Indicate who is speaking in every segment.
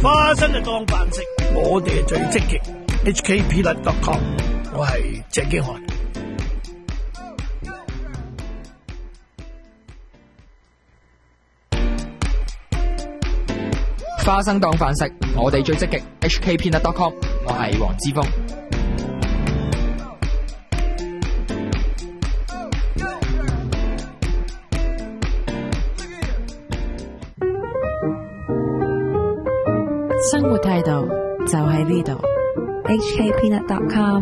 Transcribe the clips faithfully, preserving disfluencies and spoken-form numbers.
Speaker 1: 花生就當飯食，我哋係最積極。H K Peanut dot com， 我係鄭經翰。
Speaker 2: 花生當飯食，我哋最積極。H K Peanut dot com， 我係黃之鋒。
Speaker 3: 生活態度就喺呢度。H K Peanut dot com。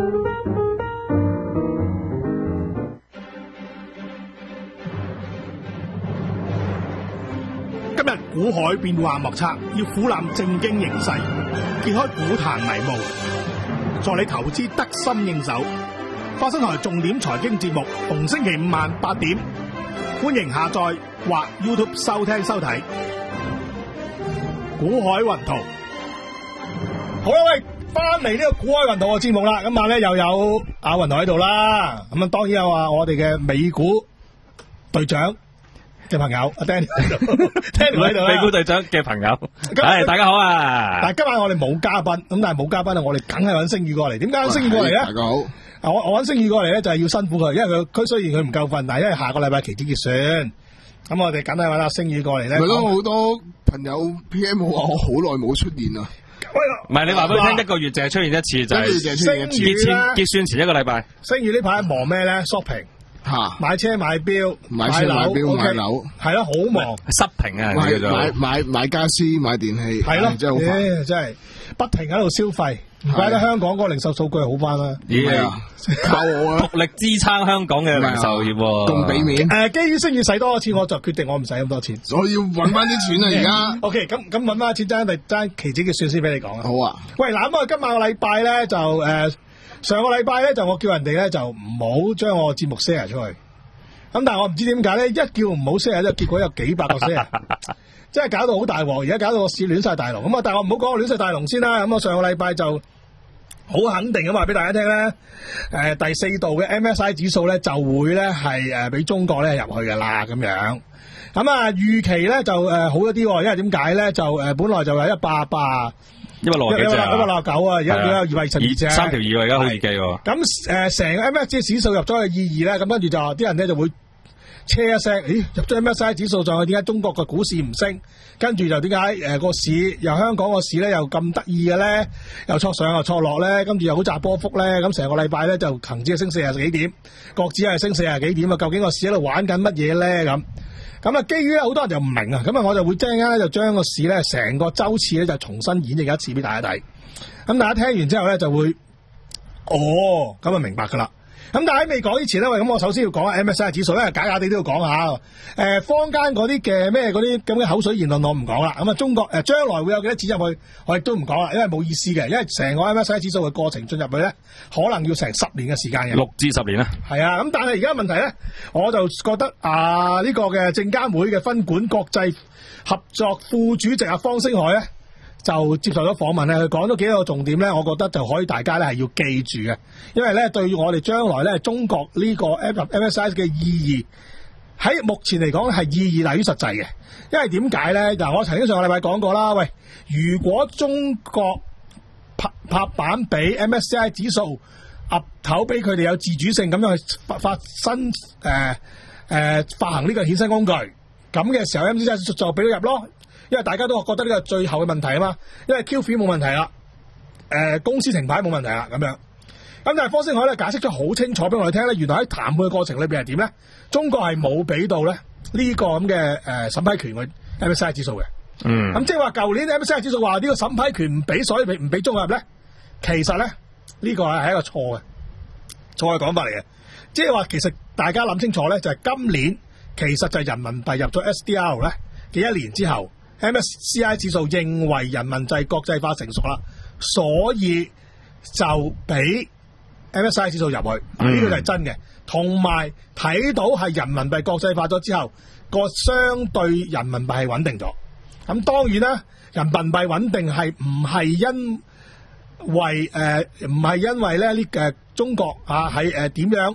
Speaker 1: 今日股海變幻莫測，要俯瞰正經形勢，揭開股壇迷霧，助你投資得心應手。花生台重點財經節目，逢星期五晚八點，歡迎下載或 YouTube 收聽收睇。股海雲圖，好啦，喂，翻嚟呢個股海雲圖嘅節目啦。今晚咧又有阿雲圖喺度啦，咁啊當然有啊我哋嘅美股隊長嘅朋友阿 Daniel 喺度，Daniel 喺度啦。
Speaker 4: 美股隊長嘅朋友，係大家好啊！
Speaker 1: 但係今晚我哋冇嘉賓，咁但係冇嘉賓啊，我哋梗係揾星宇過嚟。點解揾星宇過嚟咧？
Speaker 5: 大家好。
Speaker 1: 啊，我我揾星宇過嚟咧，就係要辛苦佢，因為佢佢雖然佢唔夠瞓，但係因為下個禮拜期指結算，咁我哋梗係揾阿星宇過嚟咧。
Speaker 5: 咪咯，好多朋友 P M 話我好耐冇出現啦。
Speaker 4: 唔係你話俾佢聽，一個月淨係出現一次，就係結算結算前一個禮拜。
Speaker 1: 星宇呢排忙咩咧 ？shopping 吓，買車買錶
Speaker 5: 買車買錶買樓，
Speaker 1: 係咯，好忙。
Speaker 4: 濕平啊，
Speaker 5: 買買買買家私買電器，
Speaker 1: 係咯，
Speaker 5: 真係好煩，
Speaker 1: 真係不停喺度消費。唔怪得香港嗰個零售數據好翻啦。
Speaker 4: 係啊，
Speaker 5: 靠我啊！
Speaker 4: 獨力支撐香港嘅零售業，
Speaker 5: 咁俾面。
Speaker 1: 誒，基於星宇使多咗錢，我就決定我唔使咁多錢。
Speaker 5: 我要搵翻啲錢啊！而家
Speaker 1: OK，咁咁搵翻錢，爭第爭期指嘅算先俾你講啊。
Speaker 5: 好啊。喂，
Speaker 1: 嗱咁啊，今晚個禮拜咧就誒、呃，上個禮拜咧就我叫人哋咧就唔好將我節目 share 出去。咁但係我唔知點解咧，一叫唔好 share，就結果有幾百個 share，即係搞到好大鑊。而家搞到個市亂晒大龍。咁啊，但係我唔好講我亂晒大龍先啦。咁我上個禮拜就好肯定咁話俾大家聽咧，誒、呃、第四度嘅 M S C I 指數咧就會咧係誒俾中國咧入去㗎啦咁樣。咁啊預期咧就誒、呃、好一啲，因為點解咧就誒、呃、本來就有一百八。
Speaker 4: 一百六十幾隻，
Speaker 1: 一百六十九啊！而家有二百二十二隻，
Speaker 4: 三條二喎，而家好易計喎。
Speaker 1: 咁誒，成、呃、個 M S C I 指數入咗去意義咧，咁跟住就啲人咧就會車一聲，咦？入咗 M S C I 指數上去，點解中國嘅股市唔升？跟住就點解誒個市由香港個市咧又咁得意嘅咧？又挫上又挫落咧，跟住又好窄波幅咧，咁成個禮拜咧就恒指係升四十幾點，國指係升四十幾點啊！究竟個市喺度玩緊乜嘢咧？咁咁啊，基於咧好多人就唔明啊，咁啊我就會陣間咧就將個市咧成個週次咧就重新演繹一次俾大家睇。咁大家聽完之後咧就會，哦，咁啊明白噶啦。咁但係喺未講之前咧，喂，咁我首先要講下 M S C I 指數咧，假假地都要講下。誒、呃，坊間嗰啲嘅咩嗰啲咁嘅口水言論我唔講啦。咁啊，中國誒、呃、將來會有幾多錢入去，我亦都唔講啦，因為冇意思嘅，因為成個 M S C I 指數嘅過程進入去咧，可能要成十年嘅時間嘅。
Speaker 4: 六至十年啦。係
Speaker 1: 啊，咁但係而家問題咧，我就覺得啊，呢、這個嘅證監會嘅分管國際合作副主席啊方星海咧，就接受咗訪問咧，佢講咗幾個重點咧，我覺得就可以大家咧係要記住嘅，因為咧對於我哋將來咧中國呢個 M S C I 嘅意義喺目前嚟講係意義大於實際嘅，因為點解咧？嗱，我曾經上個禮拜講過啦，喂，如果中國拍拍板俾 M S C I 指數岌頭俾佢哋有自主性咁樣去發發新誒誒、呃、發行呢個衍生工具，咁嘅時候 M S C I 指數就俾佢入咯。因為大家都覺得呢個係最後嘅問題啊嘛，因為 Q F I 冇問題啦，誒、呃、公司停牌冇問題啦咁樣，咁但係方星海咧解釋咗好清楚俾我哋聽咧，原來喺談判嘅過程裏邊係點咧？中國係冇俾到咧呢個咁嘅誒審批權嘅 M S C I 指數嘅，嗯，咁即係話舊年 M S C I 指數話呢個審批權唔俾，所以唔俾中國入咧，其實咧呢、呢個係係一個錯嘅錯嘅講法嚟嘅，即係話其實大家諗清楚咧，就係、是、今年其實就係人民幣入咗 S D R 咧嘅一年之後。M S C I 指數認為人民幣國際化成熟啦，所以就俾 M S C I 指數入去，呢、嗯、個就係真嘅。同埋睇到係人民幣國際化咗之後，個相對人民幣係穩定咗。咁當然啦，人民幣穩定係唔係因為誒唔係因為咧呢誒中國啊係誒點樣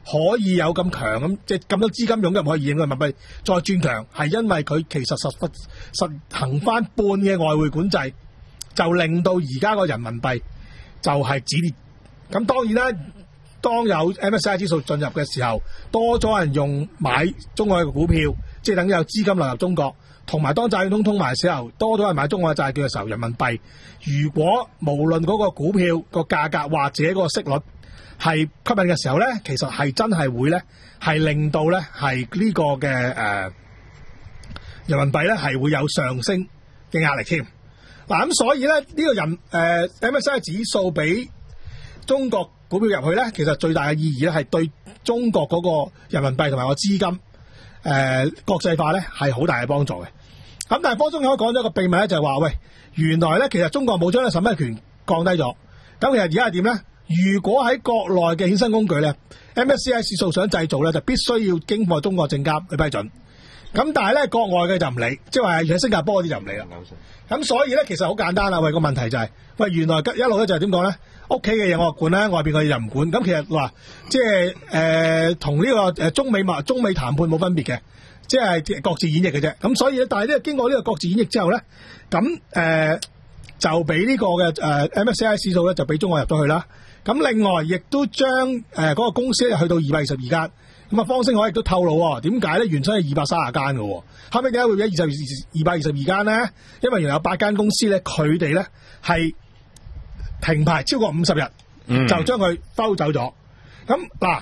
Speaker 1: 可以有咁強咁，即係咁多資金湧入可以影人民幣再轉強，係因為佢其實實實實行翻半嘅外匯管制，就令到而家個人民幣就係止跌。咁當然啦，當有 M S C I 指數進入嘅時候，多咗人用買中國嘅股票，即係等於有資金流入中國，同埋當債券通通埋嘅時候，多咗人買中國嘅債券嘅時候，人民幣如果無論嗰個股票個價格或者嗰個息率係吸引嘅時候咧，其實係真係會咧，係令到咧係呢個嘅誒、呃、人民幣咧係會有上升嘅壓力添。嗱咁所以咧呢、呢個人誒、呃、M S C I 指數俾中國股票入去咧，其實最大嘅意義咧係對中國嗰個人民幣同埋個資金誒、呃、國際化咧係好大嘅幫助嘅。咁但係方中海講咗一個秘密咧，就係話喂，原來咧其實中國冇將個審批權降低咗。咁其實而家係點咧？如果喺國內嘅衍生工具咧 ，M S C I 指數想製造咧，就必須要經過中國證監去批准。咁但係咧國外嘅就唔理，即係話喺新加坡嗰啲就唔理啦。咁所以咧其實好簡單啦。喂，個問題就係、是、喂，原來一路咧就係點講咧？屋企嘅嘢我管咧，外邊嘅嘢就唔管。咁其實話即係誒同呢個誒中美貿中美談判冇分別嘅，即係各自演繹嘅啫。咁所以咧，但係呢個經過呢個各自演繹之後咧，咁誒、呃、就俾呢個嘅誒、呃、M S C I 指數咧就俾中國入咗去啦。咁另外亦都將誒嗰個公司咧去到二百二十二間。咁啊，方星海亦都透露喎，點解咧？原先係二百三十間嘅，後尾點解會變咗二十二百二十二間咧？因為原來有八間公司咧，佢哋咧係停牌超過五十日，
Speaker 4: 嗯、
Speaker 1: 就將佢收走咗。咁嗱，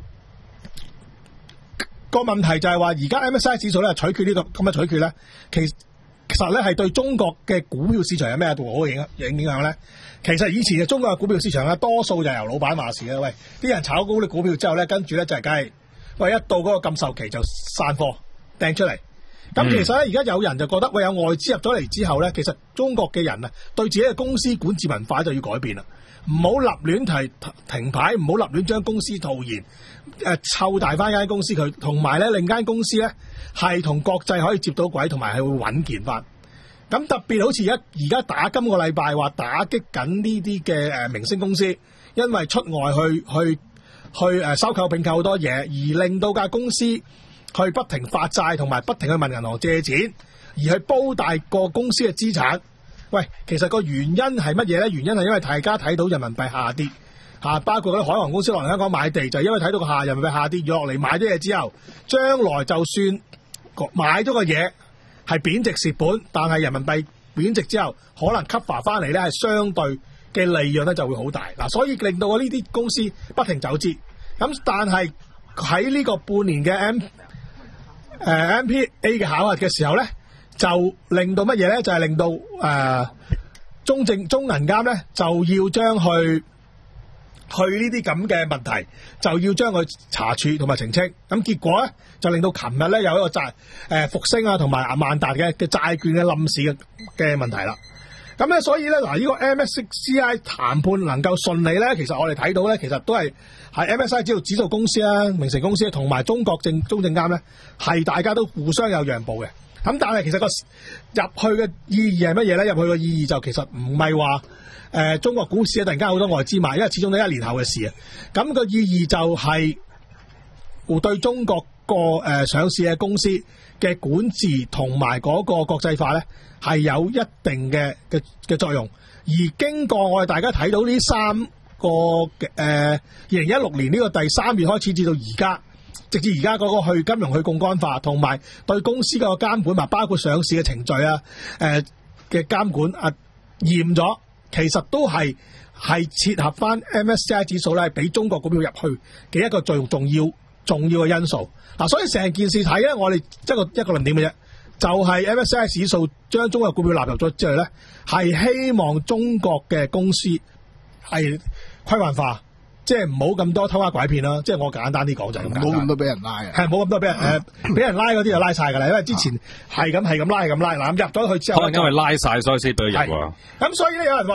Speaker 1: 個問題就係話，而家 M S C I 指數咧取決呢、這個咁嘅取決咧，其實咧係對中國嘅股票市場有咩度好影影影響咧？其實以前嘅中國嘅股票市場咧，多數就係由老闆話事嘅。喂，啲人炒高啲股票之後咧，跟住咧就係梗係。喂，一到嗰個禁售期就散貨掟出嚟。咁其實咧，而家有人就覺得，喂，有外資入咗嚟之後咧，其實中國嘅人啊，對自己嘅公司管治文化就要改變啦。唔好立亂提停牌，唔好立亂將公司套現，誒、呃，湊大翻間公司佢，同埋咧令間公司咧係同國際可以接到軌，同埋係會穩健翻。咁特別好似而家而家打今個禮拜話打擊緊呢啲嘅誒明星公司，因為出外去去。去誒收購併購好多嘢，而令到間公司去不停發債，同埋不停去問銀行借錢，而去煲大個公司嘅資產。喂，其實個原因係乜嘢咧？原因係因為大家睇到人民幣下跌嚇，包括嗰啲海航公司落嚟香港買地，就係、因為睇到個下人民幣下跌，落嚟買啲嘢之後，將來就算買咗個嘢係貶值蝕本，但係人民幣貶值之後，可能 cover 翻嚟咧係相對嘅利潤咧就會好大嗱，所以令到呢啲公司不停走資。咁但係喺呢個半年嘅 M 誒、呃、M P A 嘅考核嘅時候咧，就令到乜嘢咧？就係、是、令到誒、呃、中證中銀監咧就要將去去呢啲咁嘅問題，就要將佢查處同埋澄清。咁結果咧就令到琴日咧有一個債誒復星啊同埋萬達嘅嘅債券嘅冧市嘅嘅問題啦。咁咧，所以咧，嗱，呢個 M S C I 談判能夠順利咧，其實我哋睇到咧，其實都係喺 M S C I 指數指數公司啊、名成公司同埋中國證中證監咧，係大家都互相有讓步嘅。咁但係其實個入去嘅意義係乜嘢咧？入去嘅意義就其實唔係話誒中國股市突然間好多外資買，因為始終都係一年後嘅事啊。咁個意義就係對中國個誒上市嘅公司嘅管治同埋嗰個國際化咧，係有一定嘅嘅嘅作用。而經過我哋大家睇到呢三個嘅誒二零一六年呢個第三月開始至到而家，直至而家嗰個去金融去槓桿化，同埋對公司個監管，嘛包括上市嘅程序啊誒嘅監管啊嚴咗，其實都係係切合翻 M S C I 指數咧，俾中國股票入去嘅一個最重要重要嘅因素。嗱、啊，所以成件事睇咧，我哋一個一個論點嘅啫。就係 M S C I 指數將中國股票納入咗之後咧，係希望中國嘅公司係規範化，即係唔好咁多偷呃拐騙啦。即係我簡單啲講就係咁簡單，
Speaker 5: 冇咁多俾人拉啊，
Speaker 1: 係冇咁多俾人誒，俾、呃、人拉嗰啲就拉晒㗎啦。因為之前係咁係咁拉係咁拉，嗱咁入咗去之後，
Speaker 4: 可能因為拉晒所以先俾佢入喎。
Speaker 1: 咁所以咧，有人話喂，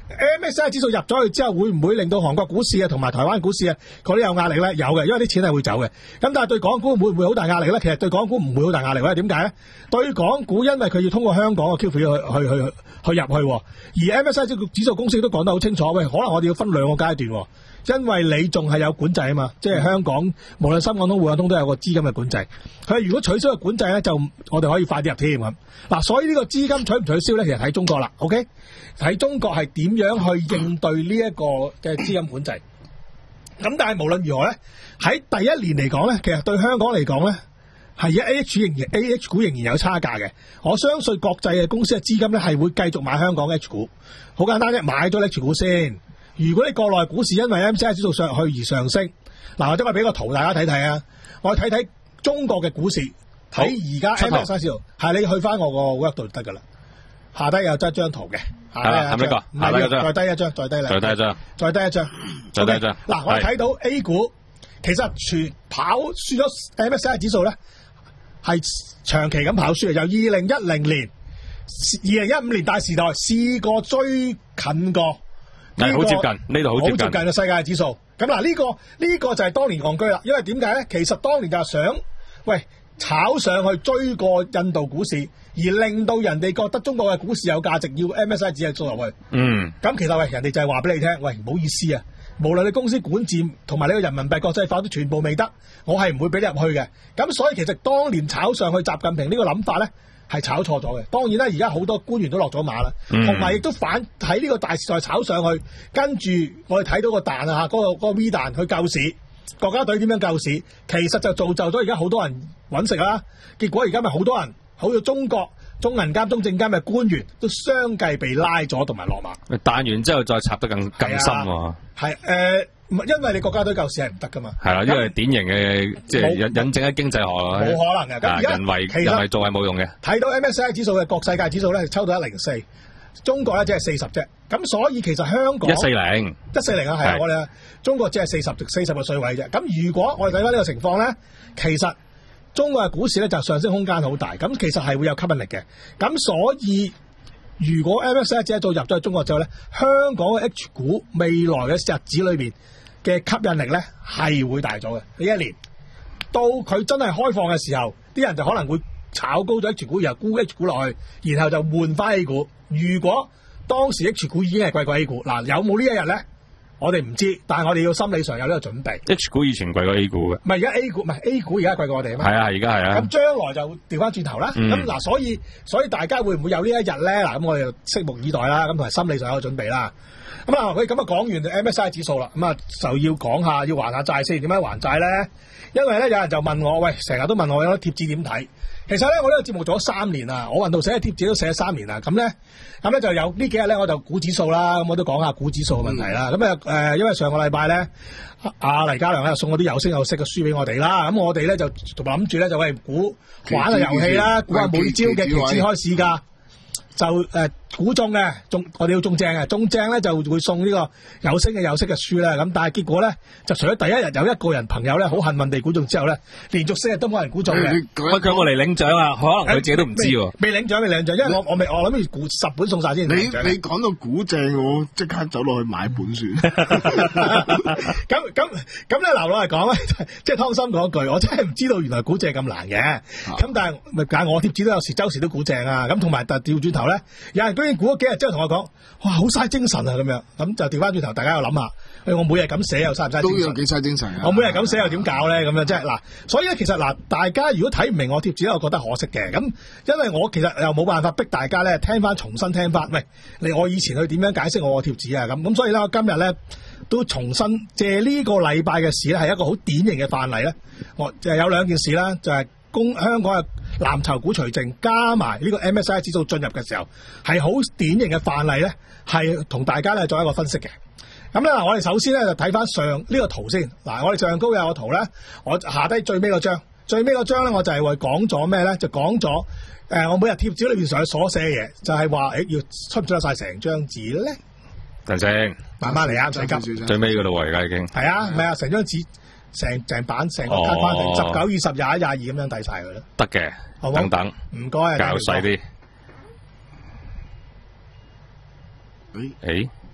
Speaker 1: M S C I 指數入咗去之後，會唔會令到韓國股市啊同埋台灣股市啊嗰啲有壓力咧？有嘅，因為啲錢係會走嘅。咁但係對港股會唔會好大壓力咧？其實對港股唔會好大壓力咧。點解咧？對港股因為佢要通過香港嘅 Q 費去去去去入去，而 M S C I 指數公司都講得好清楚，喂，可能我哋要分兩個階段。因為你仲係有管制啊嘛，即係香港無論深港通、滬港通都有個資金嘅管制。佢如果取消個管制咧，就我哋可以快啲入添咁。嗱，所以呢個資金取唔取消咧，其實睇中國啦。OK， 睇中國係點樣去應對呢一個嘅資金管制。咁但係無論如何咧，喺第一年嚟講咧，其實對香港嚟講咧，係 A H 仍然 A H 股仍然有差價嘅。我相信國際嘅公司嘅資金咧係會繼續買香港 H 股。好簡單啫，買咗 H 股先。如果你國內股市因為 M S C I 指數上去而上升，嗱，或者我俾個圖大家睇睇啊，我睇睇中國嘅股市，睇而家 M S C I 指數，係你去翻我個 work 度得噶啦，下低有一張圖嘅，
Speaker 4: 係啦，係咪呢個？下低一張，
Speaker 1: 再低一張，再低兩，
Speaker 4: 再低一張，
Speaker 1: 再低一張，
Speaker 4: 再低一張。
Speaker 1: 嗱，我睇到 A 股其實全跑輸咗 M S C I 指數咧，係長期咁跑輸嘅，由二零一零年、二零一五年大時代試過追近過。
Speaker 4: 係好接近，呢度好接近，
Speaker 1: 好接近嘅世界指數。咁嗱，呢個呢個就係當年戇居啦。因為點解咧？其實當年就係想，喂，炒上去追過印度股市，而令到人哋覺得中國嘅股市有價值，要 M S C I 指數做入去。嗯。咁其實喂，人哋就係話俾你聽，喂，唔好意思啊，無論你公司管治同埋呢個人民幣國際化都全部未得，我係唔會俾你入去嘅。咁所以其實當年炒上去習近平呢個諗法咧，係炒錯咗嘅。當然啦，而家好多官員都落咗馬啦，同埋亦都反喺呢個大時代炒上去，跟住我哋睇到個彈啊，嗰、嗰個、嗰個 V 彈去救市，國家隊點樣救市，其實就造就咗而家好多人揾食啦。結果而家咪好多人，好似中國中銀監、中證監嘅官員都相繼被拉咗同埋落馬。
Speaker 4: 彈完之後再插得更更深喎。係
Speaker 1: 誒。唔係，因為你國家隊救市係唔得噶嘛。係啦，
Speaker 4: 因為典型嘅即係引引證喺經濟學冇
Speaker 1: 可能嘅。咁而家
Speaker 4: 人為人為做係冇用嘅。
Speaker 1: 睇到 M S C I 指數嘅國世界指數咧，抽到一零四，中國咧只係四十啫。咁所以其實香港
Speaker 4: 一四零
Speaker 1: 一四零啊，係啊，我哋中國只係四十四十個水位啫。咁如果我哋睇翻呢個情況咧，其實中國嘅股市咧就上升空間好大。咁其實係會有吸引力嘅。咁所以如果 M S C I 指數入咗去中國之後咧，香港嘅 H 股未來嘅日子裏邊嘅吸引力咧係會大咗嘅。呢一年到佢真係開放嘅時候，啲人就可能會炒高咗 H 股，然後沽 H 股落去，然後就換翻 A 股。如果當時 H 股已經係貴過 A 股，嗱，有冇呢一日咧？我哋唔知，但係我哋要心理上有呢個準備。
Speaker 4: H 股以前貴過 A 股嘅，
Speaker 1: 唔係而家 A 股，唔係 A 股而家貴過我哋啊嘛。
Speaker 4: 係啊，而家係啊。
Speaker 1: 咁將來就調翻轉頭啦。咁嗱、嗯，所以所以大家會唔會有呢一日咧？嗱，咁我哋就拭目以待啦。咁同埋心理上有個準備啦。咁啊，佢咁啊講完 M S C I 指數啦，咁啊就要講下要還下債先。點解還債咧？因為咧有人就問我，喂，成日都問我有啲貼紙點睇？其實咧，我呢個節目做咗三年啦，我運動寫嘅貼紙都寫咗三年啦。咁咧，咁咧就有呢幾日咧，我就估指數啦。咁我都講下估指數嘅問題啦。咁啊誒，因為上個禮拜咧，阿黎家良咧送咗啲有聲有色嘅書俾我哋啦。咁我哋咧就諗住咧就喂估玩下遊戲啦，估下每朝嘅期指開市價。就誒估中嘅，中我哋要中正嘅，中正咧就會送呢個有聲嘅有色嘅書啦。咁但係結果咧，就除咗第一日有一個人朋友咧好幸運地估中之後咧，連續四日都冇人估中嘅。
Speaker 4: 喂，佢我嚟領獎啊，可能佢自己都唔知喎。
Speaker 1: 未領獎，未領獎，因為我我未我諗住估十本送晒先。
Speaker 5: 你你講到估正，我即刻走落去買本書。
Speaker 1: 咁咁咁咧，劉老嚟講咧，即係湯心講句，我真係唔知道原來估正咁難嘅。咁、啊、但係咪揀我貼紙都有時周時都估正啊。咁同埋但係調轉頭咧，有人居然估咗幾日之後同我講，哇，好嘥精神啊咁樣。咁就調翻轉頭，大家又諗下，我每日咁寫又嘥唔嘥精神？
Speaker 5: 都有幾嘥精神啊！
Speaker 1: 我每日咁寫又點搞咧？咁樣即係嗱，所以咧其實嗱，大家如果睇唔明我貼紙咧，我覺得可惜嘅。咁因為我其實又冇辦法逼大家咧聽翻重新聽翻，喂，你我以前去點樣解釋我個貼紙啊？咁咁所以咧，我今日咧都重新借呢個禮拜嘅事咧，係一個好典型嘅範例咧。我就有兩件事啦，就係、是、公香港嘅藍籌股除淨加埋呢個 M S C I 指數進入嘅時候，係好典型嘅範例咧，係同大家咧做一個分析嘅。咁咧，我哋首先咧就睇翻上呢個圖先。嗱，我哋上高有個圖咧，我下低最尾嗰張，最尾嗰張咧，我就係為講咗咩咧？就講咗誒，我每日貼紙裏邊上所寫嘅嘢，就係話誒要出唔出得晒成張紙咧？
Speaker 4: 等陣，
Speaker 1: 慢慢嚟啊，唔使急。
Speaker 4: 最尾嗰度喎，而家已經
Speaker 1: 係啊，唔係啊，成張紙，成成版成個卡翻嚟，十九、二十、廿一、廿二咁樣遞晒佢啦。
Speaker 4: 得嘅，等等，
Speaker 1: 唔該，
Speaker 4: 較細啲。
Speaker 5: 誒
Speaker 4: 誒，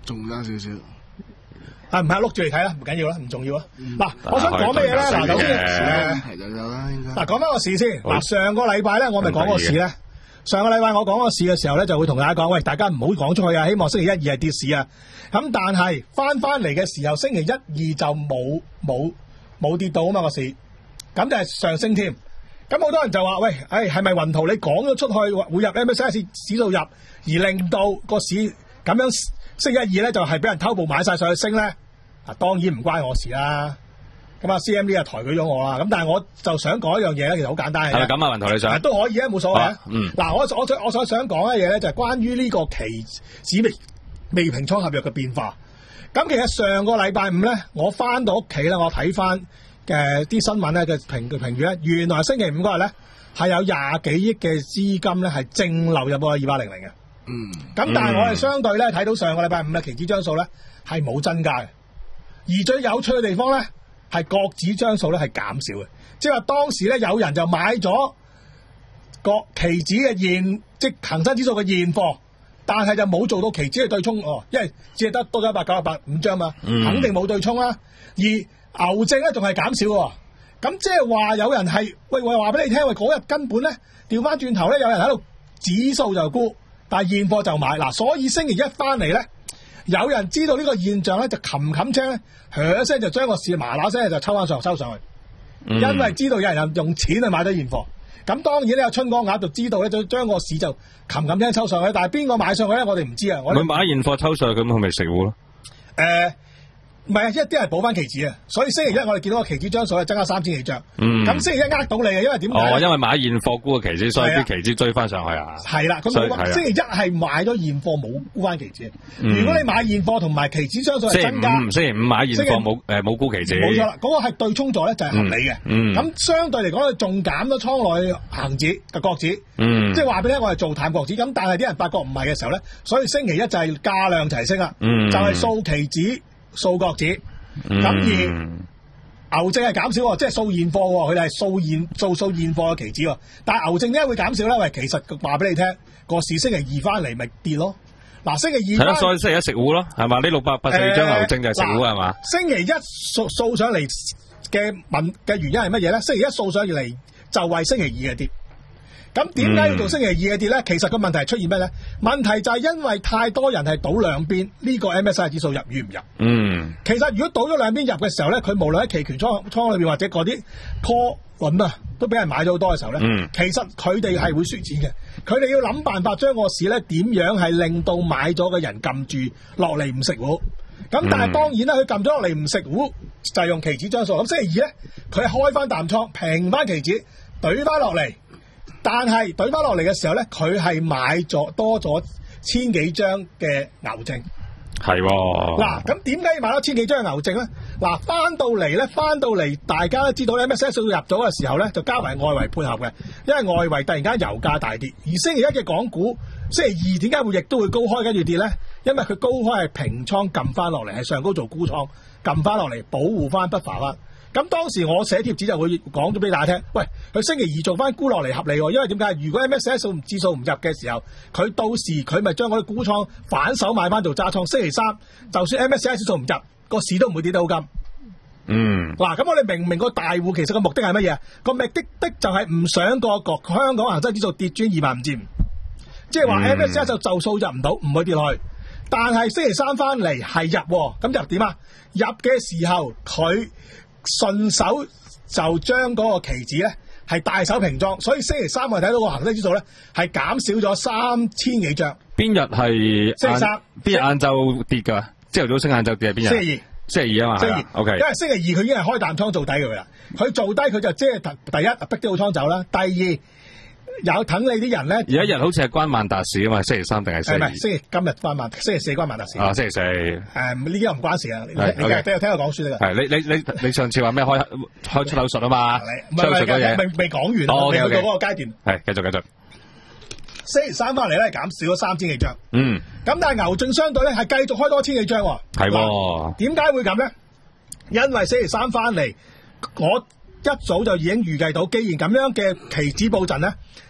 Speaker 5: 仲爭少少。
Speaker 1: 啊，唔係碌住嚟睇啦，唔緊要啦，唔重要啊。嗱，我想講咩嘢咧？嗱，首先誒，
Speaker 5: 係就有啦，應該。
Speaker 1: 嗱，講翻個市先。嗱，上個禮拜咧，我咪講個市咧。上個禮拜我講個市嘅時候咧，就會同大家講，喂，大家唔好講出去啊！希望星期一、二係跌市啊。咁但係翻翻嚟嘅時候，星期一、二就冇冇冇跌到啊嘛個市，咁就係上升添。咁好多人就話，喂，誒係咪雲圖你講咗出去會入 M S C I 指數入，而令到個市咁樣星期一、二咧就係俾人偷步買晒上去升咧？啊，當然唔關我事啦。咁啊 ，C M D 啊抬舉咗我啦。咁但係我就想講一樣嘢咧，其實好簡單嘅。
Speaker 4: 係咪咁啊？雲圖你想？
Speaker 1: 都可以啊，冇所謂啊。
Speaker 4: 嗯。
Speaker 1: 嗱，我我我我所想講嘅嘢咧，就係關於呢個期指未未平倉合約嘅變化。咁其實上個禮拜五咧，我翻到屋企咧，我睇翻嘅啲新聞咧嘅評評語咧，原來星期五嗰日咧係有廿幾億嘅資金咧係淨流入個二八零零嘅。
Speaker 5: 嗯。
Speaker 1: 咁但係我哋相對咧睇到上個禮拜五嘅期指張數咧係冇增加嘅，而最有趣嘅地方咧係國指張數咧係減少嘅，即係話當時咧有人就買咗個期指嘅現即恒生指數嘅現貨，但係就冇做到期指嘅對沖哦，因為只係得多咗一百九十八五張嘛，
Speaker 4: 嗯、
Speaker 1: 肯定冇對沖啦。而牛證咧仲係減少喎，咁即係話有人係喂喂話俾你聽，喂嗰日根本咧調翻轉頭咧，有人喺度指數就沽，但係現貨就買嗱，所以星期一翻嚟咧。有人知道呢個現象咧，就冚冚聲咧，響一聲就將個市麻嗱聲就抽翻上收上去，
Speaker 4: 嗯、
Speaker 1: 因為知道有人用錢去買到現貨。咁當然呢個春江鴨就知道咧，就將個市就冚冚聲抽上去。但係邊個買上去咧？我哋唔知啊。我
Speaker 4: 佢買現貨抽上去，咁佢咪食糊咯？
Speaker 1: 誒、呃。唔係啊，一啲係補翻期指啊，所以星期一我哋見到個期指張數係增加三千幾張。嗯。咁星期一呃到你嘅，因為點解？
Speaker 4: 哦，因為買現貨沽嘅期指，所以啲期指追翻上去啊。
Speaker 1: 係啦，咁星期一係買咗現貨冇沽翻期指。嗯、如果你買現貨同埋期指張數係增加，
Speaker 4: 星期五星期五買現貨冇誒冇沽期指。
Speaker 1: 冇錯啦，嗰、那個係對沖咗咧，就係合理嘅。咁、
Speaker 4: 嗯嗯、相
Speaker 1: 對嚟講，佢仲減咗倉內恒指嘅國指。
Speaker 4: 嗯。即
Speaker 1: 係話俾你聽，我係做淡國指，咁但係啲人發覺唔係嘅時候咧，所以星期一就係價量齊升啦。嗯。就係掃期指、掃國指。咁、嗯、而牛證係減少喎，即係掃現貨喎，佢哋係掃現做掃現貨嘅期指喎。但係牛證點解會減少咧？喂，其實話俾你聽，個市星期二翻嚟咪跌咯。嗱，星期二係啦，
Speaker 4: 所以星期一食糊咯，係嘛？呢六百八十二張牛證就係食糊係嘛？
Speaker 1: 星期一掃掃上嚟嘅問嘅原因係乜嘢咧？星期一掃上嚟就係星期二嘅跌。咁點解要做星期二嘅跌咧？其實個問題係出現咩咧？問題就係因為太多人係賭兩邊，呢、這個 M S C I 指數入與唔入？嗯，其實如果賭咗兩邊入嘅時候咧，佢無論喺期權倉倉裏邊或者嗰啲 call 輪啊，都俾人買咗好多嘅時候咧，嗯、其實佢哋係會輸錢嘅。佢哋要諗辦法將個市咧點樣係令到買咗嘅人撳住落嚟唔食糊。咁但係當然啦，佢撳咗落嚟唔食糊就係、是、用期指張數。咁星期二咧，佢開翻淡倉平翻期指，懟翻落嚟。但係懟翻落嚟嘅時候咧，佢係買咗多咗千幾張嘅牛證。係喎。嗱，咁點解要買咗千幾張嘅牛證咧？嗱，翻到嚟咧，翻到嚟，大家都知道咧，M S C I 數入咗嘅時候咧，就加埋外圍配合嘅，因為外圍突然間油價大跌，而星期一嘅港股，星期二點解會亦都會高開跟住跌咧？因為佢高開係平倉撳翻落嚟，係上高做沽倉撳翻落嚟，保護翻不凡啦。咁當時我寫貼紙就會講咗俾大家聽，喂，佢星期二做翻沽落嚟合理喎，因為點解？如果 M S C I 數指數唔入嘅時候，佢到時佢咪將嗰啲沽倉反手買翻做揸倉。星期三就算 M S C I 指數唔入，個市都唔會跌得好金。嗯。嗱，咁我哋明唔明個大戶其實個目的係乜嘢？個目的的就係唔想個個香港恒生指數跌穿二萬五千五，即係話 M S C I 就就數入唔到，唔會跌落去。但係星期三翻嚟係入，咁入點啊？入嘅時候佢順手就將嗰個期指咧係大手平裝，所以星期三我睇到個恒生指數咧係減少咗三千幾張。邊日係星期三？邊日晏晝跌㗎？朝頭早升晏晝跌係邊日？星期二。星期二啊嘛。星期二。O K。因為星期二佢已經係開淡倉做底嘅啦，佢做低佢就即係第一逼啲好倉走啦，第二。有等你啲人咧，而一日好似係關萬達事啊嘛，星期三定係星期二？唔係星期今日關萬，星期四關萬達事。啊，星期四。誒，呢啲又唔關事啊！你你聽聽我講書得㗎。係你你你你上次話咩開開出口術啊嘛？出口術嗰嘢未未講完，未去到嗰個階段。係繼續繼續。星期三翻嚟咧，減少咗三千幾張。嗯。咁但係牛證相對咧係繼續開多千幾張喎。係喎。點解會咁咧？因為星期三翻嚟，我一早就已經預計到，既然咁樣嘅期指布陣咧，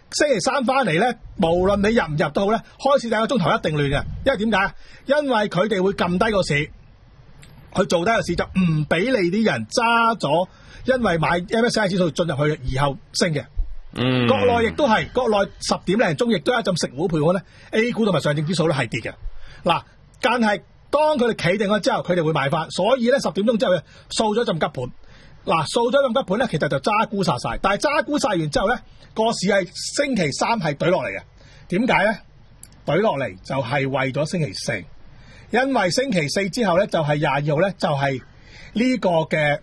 Speaker 1: 星期三翻嚟咧，無論你入唔入都好咧，開市第一個鐘頭一定亂嘅，因為點解？因為佢哋會撳低個市，佢做低個市就唔俾你啲人揸咗，因為買 M S C I 指數進入去而後升嘅。
Speaker 4: 嗯，
Speaker 1: 國內亦都係，國內十點零鐘亦都一陣食糊盤咧 ，A 股同埋上證指數咧係跌嘅。嗱，但係當佢哋企定咗之後，佢哋會買翻，所以咧十點鐘之後咧掃咗陣急盤。嗱，掃咗陣急盤咧，其實就揸沽殺晒，但係揸沽晒完之後咧，個市係星期三係懟落嚟嘅。點解咧？懟落嚟就係為咗星期四，因為星期四之後咧就係廿二號咧就係呢個嘅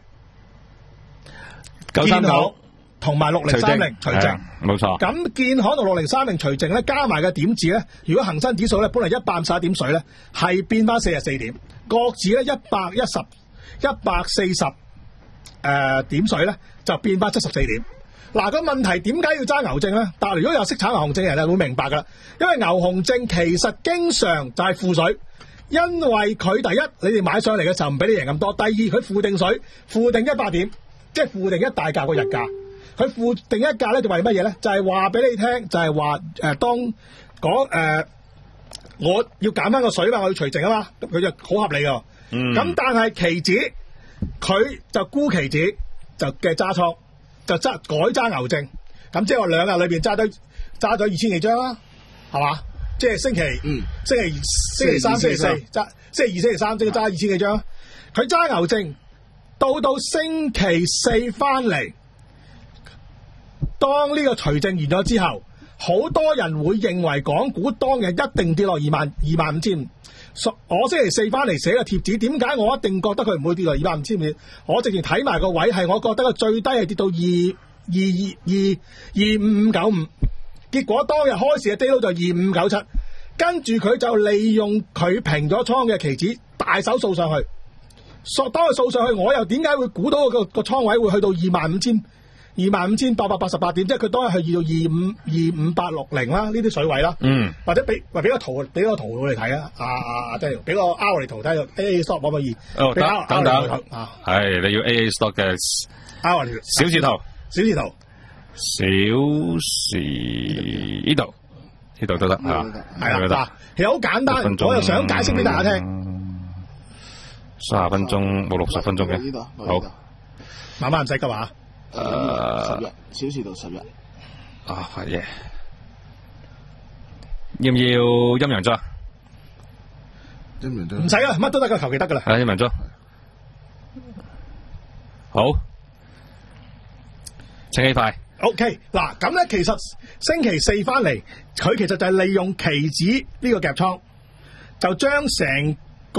Speaker 4: 九三九
Speaker 1: 同埋六零三零除淨，
Speaker 4: 冇錯。
Speaker 1: 咁建行同六零三零除淨咧，加埋嘅點子咧，如果恒生指數咧本嚟一百五十一點水咧，係變翻四十四點，國指咧一百一十、一百四十誒點水咧，就變翻七十四點。嗱，個問題點解要揸牛證咧？但係如果有識炒牛熊證嘅人咧，會明白噶啦，因為牛熊證其實經常就係負水，因為佢第一你哋買上嚟嘅時候唔俾你贏咁多，第二佢負定水，負定一百點，即係負定一大價個日價。佢負定一價咧就為乜嘢咧？就係話俾你聽，就係話誒當講誒、呃、我要減翻個水嘛，我要除淨啊嘛，佢就好合理㗎。
Speaker 4: 嗯。
Speaker 1: 咁但係期指佢就沽期指就嘅揸倉就揸改揸牛證，咁即係話兩日裏邊揸咗揸咗二千幾張啦，係嘛？即係星期
Speaker 5: 嗯
Speaker 1: 星期星期三、星期四揸星期二、星期三即係揸二千幾張。佢揸牛證到到星期四翻嚟。當呢個除證完咗之後，好多人會認為港股當日一定跌落二萬二萬五千五。我星期四翻嚟寫個貼紙，點解我一定覺得佢唔會跌落二萬五千五？我直情睇埋個位係，我覺得個最低係跌到二二二二二五五九五。結果當日開市嘅低撈就二五九七，跟住佢就利用佢平咗倉嘅期指大手掃上去。當佢掃上去，我又點解會估到個個倉位會去到二萬五千？二萬五千八百八十八點，即係佢當日去到二五二五八六零啦，呢啲水位啦。嗯。或者俾或俾個圖俾個圖我哋睇啊！啊啊，即係俾個 hourly 圖睇到 A A stop 可唔可以？
Speaker 4: 哦，等等等
Speaker 1: 啊，
Speaker 4: 係你要 A A stop 嘅
Speaker 1: hourly
Speaker 4: 小字圖，
Speaker 1: 小字圖，
Speaker 4: 小時呢度呢度都得啊，
Speaker 1: 係啦，嗱，其實好簡單，我又想解釋俾大家聽。
Speaker 4: 三十分鐘冇六十分鐘嘅，好，
Speaker 1: 慢慢唔使急啊。
Speaker 5: 誒，十日，小時到十日。
Speaker 4: 啊，係嘅。要唔要陰陽燭？
Speaker 5: 陰陽燭。
Speaker 1: 唔使啊，乜都得噶，求其得噶啦。
Speaker 4: 係陰陽燭。好。請起快。
Speaker 1: OK，嗱，咁咧其實星期四翻嚟，佢其實就係利用期指呢個夾倉，就將成個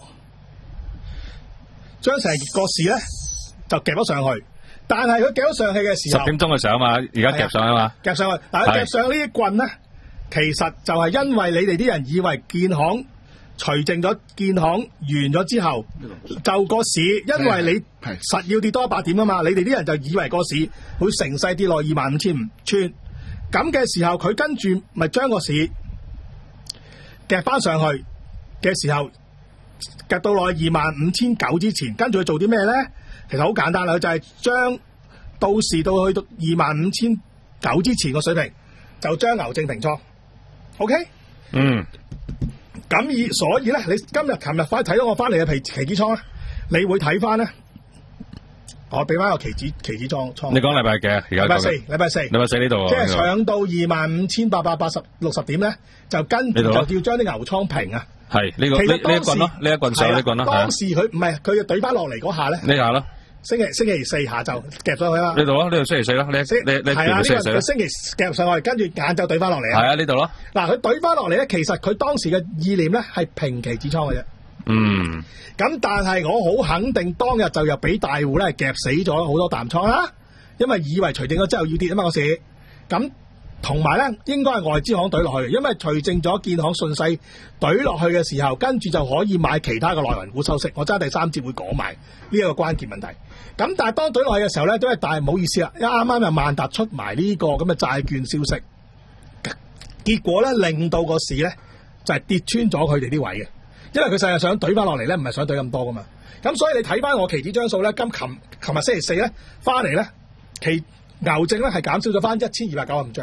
Speaker 1: 將成個市咧就夾咗上去。但係佢夾咗上去嘅時候，
Speaker 4: 十點鐘嘅時候啊嘛，而家夾上啊嘛，
Speaker 1: 夾上去。但係夾上呢啲棍咧，其實就係因為你哋啲人以為建行除淨咗建行完咗之後，就個市，因為你實要跌多一百點啊嘛，你哋啲人就以為個市會乘勢跌落二萬五千五穿，咁嘅時候佢跟住咪將個市夾翻上去嘅時候，夾到落二萬五千九之前，跟住佢做啲咩咧？其實好簡單啦，佢就係將到時到去到二萬五千九之前個水平，就將牛證平倉。OK？
Speaker 4: 嗯。
Speaker 1: 咁以所以咧，你今日、琴日翻睇到我翻嚟嘅期期指倉咧，你會睇翻咧，我俾翻個期指期指倉倉。
Speaker 4: 你講禮拜幾啊？而家
Speaker 1: 禮拜四，禮拜四，
Speaker 4: 禮拜四呢度，
Speaker 1: 即係上到二萬五千八百八十六十點咧，就跟住就要將啲牛倉平啊。
Speaker 4: 係呢個呢呢一棍咯，呢一棍上呢棍咯。
Speaker 1: 當時佢唔係佢就懟翻落嚟嗰下咧。
Speaker 4: 呢下咯。
Speaker 1: 星期星期四下晝夾上去啦。
Speaker 4: 呢度咯，呢度星期四咯，你你你
Speaker 1: 係啊，呢個
Speaker 4: 星期四
Speaker 1: 星期夾上去，跟住晏晝懟翻落嚟啊。
Speaker 4: 係啊，呢度咯。
Speaker 1: 嗱，佢懟翻落嚟咧，其實佢當時嘅意念咧係平期指倉嘅啫。
Speaker 4: 嗯。咁
Speaker 1: 但係我好肯定，當日就又俾大戶咧夾死咗好多淡倉啦，因為以為除淨咗之後要跌啊嘛個市。咁同埋咧，應該係外資行懟落去，因為除淨咗建行順勢懟落去嘅時候，跟住就可以買其他嘅內銀股收息。我揸第三節會講埋呢一個關鍵問題。咁但係當懟落去嘅時候咧，都係但係唔好意思啦，因為啱啱又萬達出埋呢個咁嘅債券消息，結果咧令到個市咧就係、是、跌穿咗佢哋啲位嘅，因為佢實係想懟翻落嚟咧，唔係想懟咁多噶嘛。咁所以你睇翻我期指張數咧，今琴琴日星期四咧翻嚟咧，期牛證咧係減少咗翻一千二百九十五張。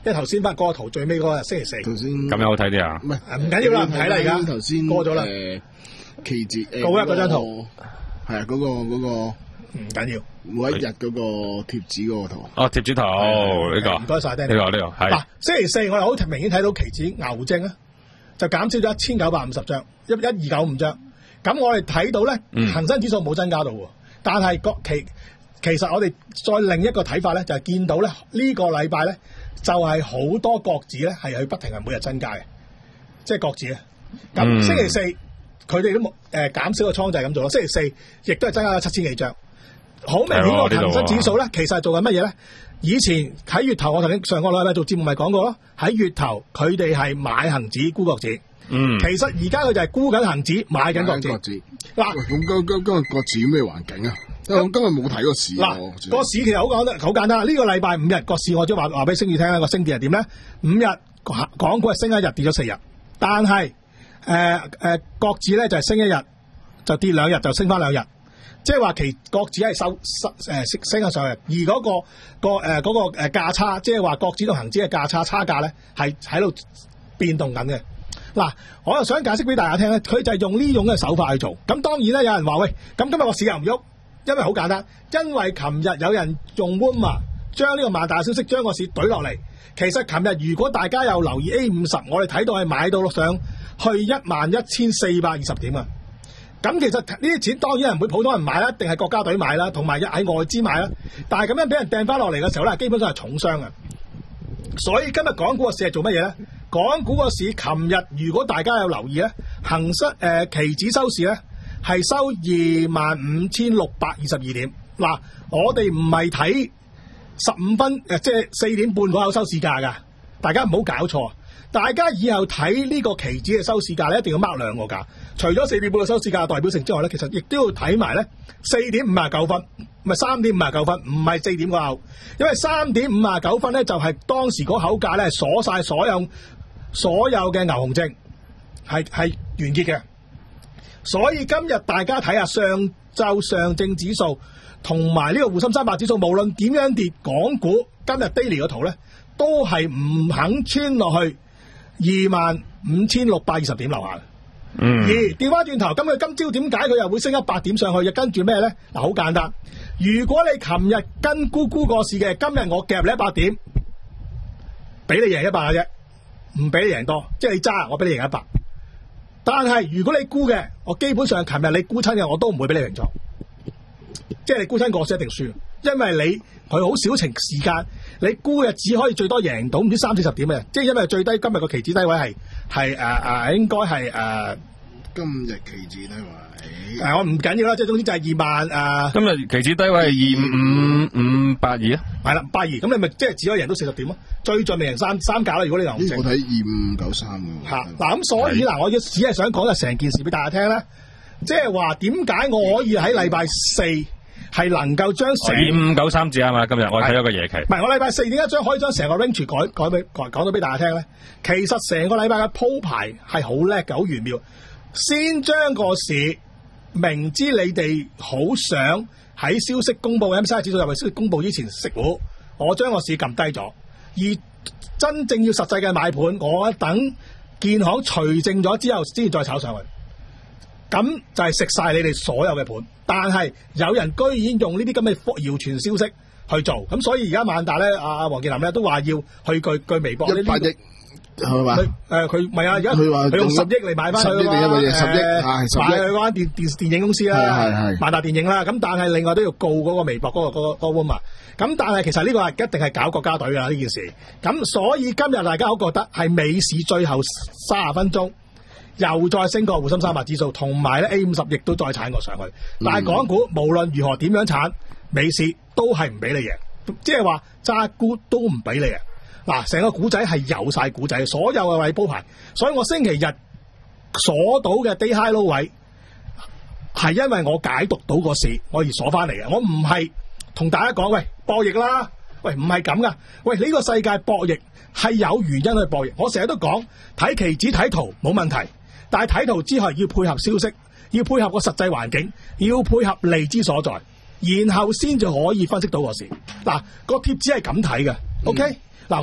Speaker 1: 因為頭先翻嗰個圖最尾嗰個星期四，
Speaker 5: 頭先
Speaker 4: 咁樣好睇啲啊？
Speaker 5: 唔係
Speaker 1: 唔緊要啦，唔睇啦而家
Speaker 5: 頭先
Speaker 1: 過咗啦
Speaker 5: 誒期節誒
Speaker 1: 告一嗰張圖
Speaker 5: 係啊，嗰個嗰個
Speaker 1: 唔緊要。
Speaker 5: 每一日嗰個貼紙嗰個圖。
Speaker 4: 哦，貼紙圖呢個，
Speaker 1: 唔該晒 Danny
Speaker 4: 呢個呢個係
Speaker 1: 嗱，星期四我哋好明顯睇到期指牛證啊，就減少咗一千九百五十張，一一二九五張。咁我哋睇到咧，
Speaker 4: 嗯
Speaker 1: 恒生指數冇增加到喎，但係個期其實我哋再另一個睇法咧，就係、是、見到咧呢、這個禮拜咧就係、是、好多國指咧係佢不停係每日增加嘅，即係國指啊。咁、
Speaker 4: 嗯
Speaker 1: 星期四佢哋都冇誒、呃、減少個倉就係咁做咯，星期四亦都係增加咗七千幾張。好明顯個恒生指數咧，其實係做緊乜嘢咧？以前喺月頭，我頭先上個禮拜做節目咪講過咯。喺月頭佢哋係買恒指沽國指，
Speaker 4: 嗯，
Speaker 1: 其實而家佢就係沽緊恒指買緊國指。
Speaker 5: 國指
Speaker 1: 嗱，
Speaker 5: 咁今今今日國指咩環境啊？因為我今日冇睇個市
Speaker 1: 嗱，個市其實好講得好簡單。呢個禮拜五日個市，我即係話話俾星宇聽啦，個升跌係點咧？五日港股係升一日，跌咗四日，但係誒誒國指咧就係升一日，就跌兩日，就升翻兩日。即係話其國指係收收誒升升咗上去，而嗰、個個誒嗰個誒價差，即係話國指同恒指嘅價差差價咧係喺度變動緊嘅。嗱，我又想解釋俾大家聽咧，佢就係用呢種嘅手法去做。咁當然咧，有人話喂，咁今日個市又唔喐，因為好簡單，因為琴日有人用 Woma 將呢個萬大消息將個市懟落嚟。其實琴日如果大家有留意 A 五十，我哋睇到係買到上去一萬一千四百二十點啊！咁其實呢啲錢當然係唔會普通人買啦，一定係國家隊買啦，同埋喺外資買啦。但係咁樣俾人掟翻落嚟嘅時候咧，基本上係重傷嘅。所以今日港股個市係做乜嘢咧？港股個市琴日如果大家有留意咧，恒生誒期指收市咧係收二萬五千六百二十二點。嗱，我哋唔係睇十五分誒，即係四點半嗰口收市價㗎。大家唔好搞錯。大家以後睇呢個期指嘅收市價咧，一定要 mark 兩個價。除咗四點半嘅收市價代表性之外咧，其實亦都要睇埋咧四點五十九分，唔係三點五十九分，唔係四點嗰口，因為三點五十九分咧就係、是、當時嗰口價咧鎖晒所有所有嘅牛熊證，係係完結嘅。所以今日大家睇下上晝上證指數同埋呢個滬深三百指數，無論點樣跌，港股今日 daily 嘅圖咧都係唔肯穿落去二萬五千六百二十點樓下。
Speaker 4: 嗯，
Speaker 1: 而調翻轉頭，咁佢今朝點解佢又會升一百點上去？又跟住咩咧？嗱，好簡單。如果你琴日跟沽沽個市嘅，今日我夾你一百點，俾你贏一百嘅啫，唔俾你贏多，即係你揸，我俾你贏一百。但係如果你沽嘅，我基本上琴日你沽親嘅，我都唔會俾你贏咗，即係你沽親個市一定輸，因為你佢好少情時間，你沽嘅只可以最多贏到唔知三四十點嘅，即係因為最低今日個期指低位係係誒誒，應該係誒、呃、
Speaker 5: 今日期指低位
Speaker 1: 誒，我唔緊要啦，即係總之就係二萬誒。呃、
Speaker 4: 今日期指低位係二五五八二啊，
Speaker 1: 係啦，八二，咁你咪即係只可以贏到四十點咯，最盡咪贏三三價啦。如果你牛證，
Speaker 5: 我睇二五九三嘅。
Speaker 1: 嚇嗱，咁所以嗱，我要只係想講嘅成件事俾大家聽咧，即係話點解我可以喺禮拜四係能夠將成
Speaker 4: 二五九三字啊嘛，今日我睇咗個夜期，
Speaker 1: 唔係我禮拜四點解將可以將成個 range 改改俾講講到俾大家聽咧？其實成個禮拜嘅鋪排係好叻嘅，好玄妙。先將個市明知你哋好想喺消息公佈 M S C I 指數入去消息公佈之前食糊，我將個市撳低咗，而真正要實際嘅買盤，我等建行除淨咗之後先再炒上去。咁就係食晒你哋所有嘅盤，但係有人居然用呢啲咁嘅謠傳消息去做，咁所以而家萬達咧，阿阿黃健林咧都話要去據據微博
Speaker 5: 一百億係嘛？
Speaker 1: 佢誒佢唔係啊，而家
Speaker 5: 佢話
Speaker 1: 佢用十億嚟買翻佢
Speaker 5: 十億嚟嘅十億係十億
Speaker 1: 買佢嗰間電電電影公司啦，
Speaker 5: 係係係
Speaker 1: 萬達電影啦。咁但係另外都要告嗰個微博嗰、嗰個嗰、嗰個嗰個 woman。咁但係其實呢個係一定係搞國家隊㗎啦呢件事。咁所以今日大家都覺得係美市最後三十分鐘。又再升過滬深三百指數，同埋咧 A 五十亦都再鏟過上去。但係港股無論如何點樣鏟，美市都係唔俾你贏，即係話揸沽都唔俾你贏。嗱，成個股仔係有晒股仔，所有嘅位鋪排。所以我星期日鎖到嘅 day high low 位係因為我解讀到個市，我而鎖翻嚟嘅。我唔係同大家講喂博弈啦，喂唔係咁噶，喂呢個世界博弈係有原因去博弈。我成日都講睇期指睇圖冇問題。但係睇圖之後要配合消息，要配合個實際環境，要配合利之所在，然後先至可以分析到個市。嗱，個貼紙係咁睇嘅 ，OK？嗱、嗯，我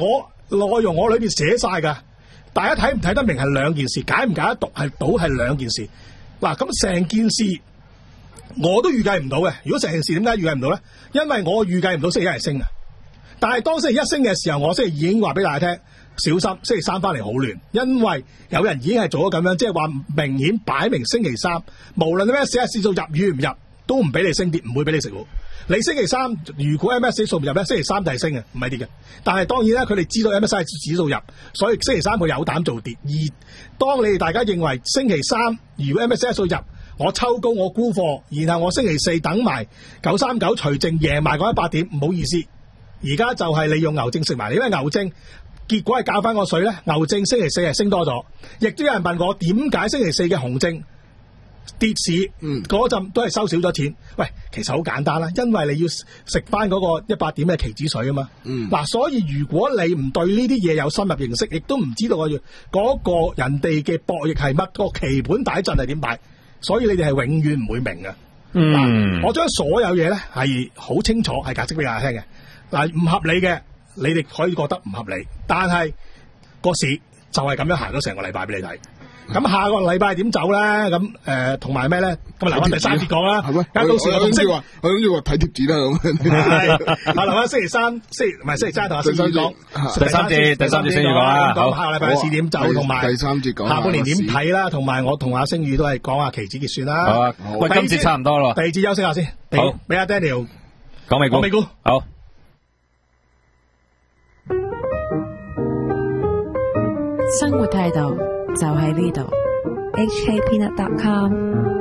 Speaker 1: 內容我裏邊寫晒㗎，大家睇唔睇得明係兩件事，解唔解得讀係到係兩件事。嗱，咁成件事我都預計唔到嘅。如果成件事點解預計唔到咧？因為我預計唔到星期一係升嘅，但係當星期一升嘅時候，我星期二已經話俾大家聽，小心星期三翻嚟好亂，因為有人已經係做咗咁樣，即係話明顯擺明星期三無論咩寫指數入與唔入都唔俾你升跌，唔會俾你食糊。你星期三如果 M S C 數唔入咧，星期三就係升嘅，唔係跌嘅。但係當然咧，佢哋知道 M S C 指數入，所以星期三佢有膽做跌。而當你哋大家認為星期三如果 M S C 數入，我抽高我沽貨，然後我星期四等埋九三九除淨贏埋嗰一百點，唔好意思，而家就係利用牛證食埋你，因為牛證結果係教翻個水咧，牛證星期四係升多咗，亦都有人問我點解星期四嘅紅證跌市嗰陣、嗯、都係收少咗錢。喂，其實好簡單啦，因為你要食翻嗰個一百點嘅期指水啊嘛。嗱、嗯，所以如果你唔對呢啲嘢有深入認識，亦都唔知道個嗰個人哋嘅博弈係乜，個棋盤底陣係點擺，所以你哋係永遠唔會明嘅。
Speaker 4: 嗯，
Speaker 1: 嗱，我將所有嘢咧係好清楚係解釋俾大家聽嘅。嗱，唔合理嘅，你哋可以覺得唔合理，但係個市就係咁樣行咗成個禮拜俾你睇。咁下個禮拜點走咧？咁誒同埋咩咧？咁留翻第三節講啦。
Speaker 5: 係咩？
Speaker 1: 到時我諗住話，
Speaker 5: 我諗住話睇貼紙啦咁。
Speaker 1: 係，啊留翻星期三、星期唔係星期三同阿星宇講。
Speaker 4: 第三節，第三節星宇講啦。
Speaker 1: 咁下個禮拜市點走，同埋
Speaker 5: 第三節講
Speaker 1: 下半年點睇啦，同埋我同阿星宇都係講下期指結算啦。
Speaker 4: 好啊，喂，今節差唔多咯。
Speaker 1: 第二節休息下先。
Speaker 4: 好，
Speaker 1: 俾阿 Daniel
Speaker 4: 講美股。
Speaker 1: 講美股。
Speaker 4: 好。
Speaker 3: 生活態度就喺呢度。H K Peanut dot com